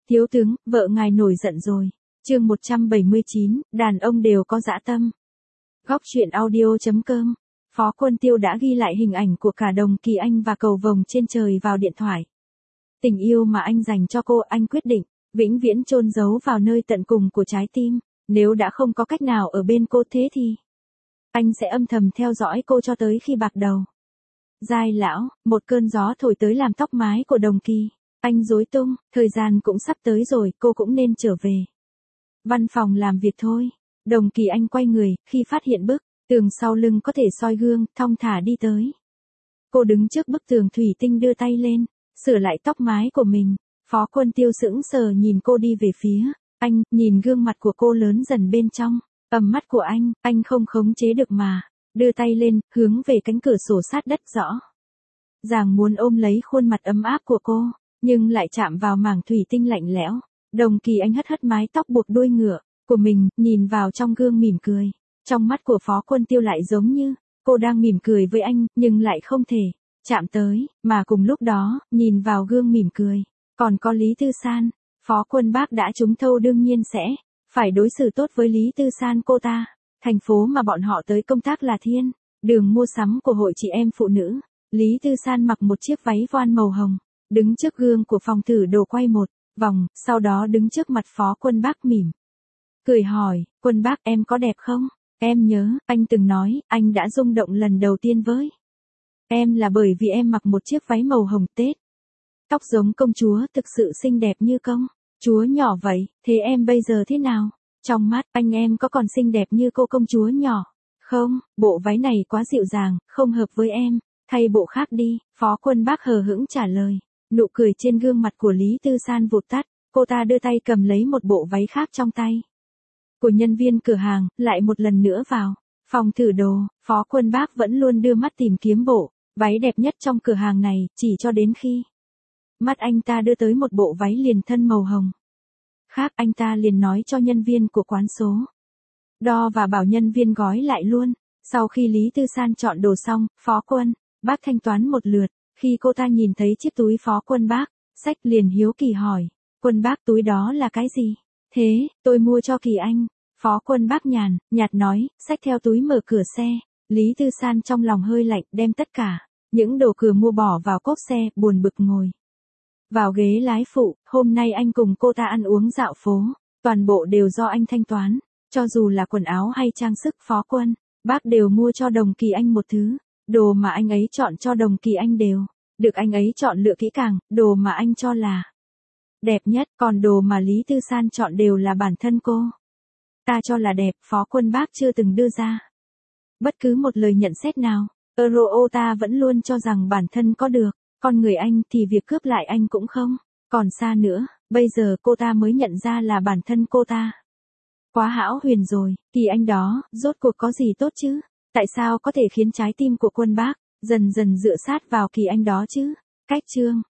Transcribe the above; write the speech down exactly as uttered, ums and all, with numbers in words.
Thiếu tướng, vợ ngài nổi giận rồi. Chương một trăm bảy mươi chín, đàn ông đều có dã tâm. Góc truyện audio chấm com. Phó Quân Tiêu đã ghi lại hình ảnh của cả Đồng Kỳ Anh và cầu vồng trên trời vào điện thoại. Tình yêu mà anh dành cho cô, anh quyết định vĩnh viễn chôn giấu vào nơi tận cùng của trái tim. Nếu đã không có cách nào ở bên cô thế thì anh sẽ âm thầm theo dõi cô cho tới khi bạc đầu. Giai lão, một cơn gió thổi tới làm tóc mái của Đồng Kỳ Anh rối tung, thời gian cũng sắp tới rồi, cô cũng nên trở về văn phòng làm việc thôi. Đồng Kỳ Anh quay người, khi phát hiện bức tường sau lưng có thể soi gương, thong thả đi tới. Cô đứng trước bức tường thủy tinh đưa tay lên, sửa lại tóc mái của mình. Phó Quân Tiêu sững sờ nhìn cô đi về phía anh, nhìn gương mặt của cô lớn dần bên trong tầm mắt của anh, anh không khống chế được mà đưa tay lên, hướng về cánh cửa sổ sát đất rõ ràng muốn ôm lấy khuôn mặt ấm áp của cô, nhưng lại chạm vào mảng thủy tinh lạnh lẽo. Đồng Kỳ Anh hất hất mái tóc buộc đuôi ngựa của mình, nhìn vào trong gương mỉm cười. Trong mắt của Phó Quân Tiêu lại giống như cô đang mỉm cười với anh, nhưng lại không thể chạm tới, mà cùng lúc đó, nhìn vào gương mỉm cười, còn có Lý Tư San. Phó Quân Bác đã trúng thâu đương nhiên sẽ phải đối xử tốt với Lý Tư San cô ta. Thành phố mà bọn họ tới công tác là Thiên Đường mua sắm của hội chị em phụ nữ. Lý Tư San mặc một chiếc váy voan màu hồng, đứng trước gương của phòng thử đồ quay một vòng, sau đó đứng trước mặt Phó Quân Bác mỉm cười hỏi, Quân Bác em có đẹp không? Em nhớ, anh từng nói, anh đã rung động lần đầu tiên với em là bởi vì em mặc một chiếc váy màu hồng Tết. Tóc giống công chúa, thực sự xinh đẹp như công chúa nhỏ vậy, thế em bây giờ thế nào? Trong mắt anh em có còn xinh đẹp như cô công chúa nhỏ không? Bộ váy này quá dịu dàng, không hợp với em, thay bộ khác đi. Phó Quân Bác hờ hững trả lời. Nụ cười trên gương mặt của Lý Tư San vụt tắt, cô ta đưa tay cầm lấy một bộ váy khác trong tay của nhân viên cửa hàng, lại một lần nữa vào phòng thử đồ. Phó Quân Bác vẫn luôn đưa mắt tìm kiếm bộ váy đẹp nhất trong cửa hàng này, chỉ cho đến khi mắt anh ta đưa tới một bộ váy liền thân màu hồng khác, anh ta liền nói cho nhân viên của quán số đo và bảo nhân viên gói lại luôn. Sau khi Lý Tư San chọn đồ xong, Phó Quân Bác thanh toán một lượt. Khi cô ta nhìn thấy chiếc túi Phó Quân Bác xách, liền hiếu kỳ hỏi, Quân Bác túi đó là cái gì? Thế, tôi mua cho Kỳ Anh. Phó Quân Bác nhàn nhạt nói, xách theo túi mở cửa xe. Lý Tư San trong lòng hơi lạnh, đem tất cả những đồ cửa mua bỏ vào cốp xe, buồn bực ngồi vào ghế lái phụ. Hôm nay anh cùng cô ta ăn uống dạo phố, toàn bộ đều do anh thanh toán. Cho dù là quần áo hay trang sức, Phó Quân Bác đều mua cho Đồng Kỳ Anh một thứ. Đồ mà anh ấy chọn cho Đồng Kỳ Anh đều được anh ấy chọn lựa kỹ càng, đồ mà anh cho là đẹp nhất, còn đồ mà Lý Tư San chọn đều là bản thân cô ta cho là đẹp. Phó Quân Bác chưa từng đưa ra bất cứ một lời nhận xét nào. Euro ta vẫn luôn cho rằng bản thân có được con người anh, thì việc cướp lại anh cũng không còn xa nữa. Bây giờ cô ta mới nhận ra là bản thân cô ta quá hão huyền rồi. Kỳ Anh đó, rốt cuộc có gì tốt chứ? Tại sao có thể khiến trái tim của Quân Bác dần dần dựa sát vào Kỳ Anh đó chứ? Cách chương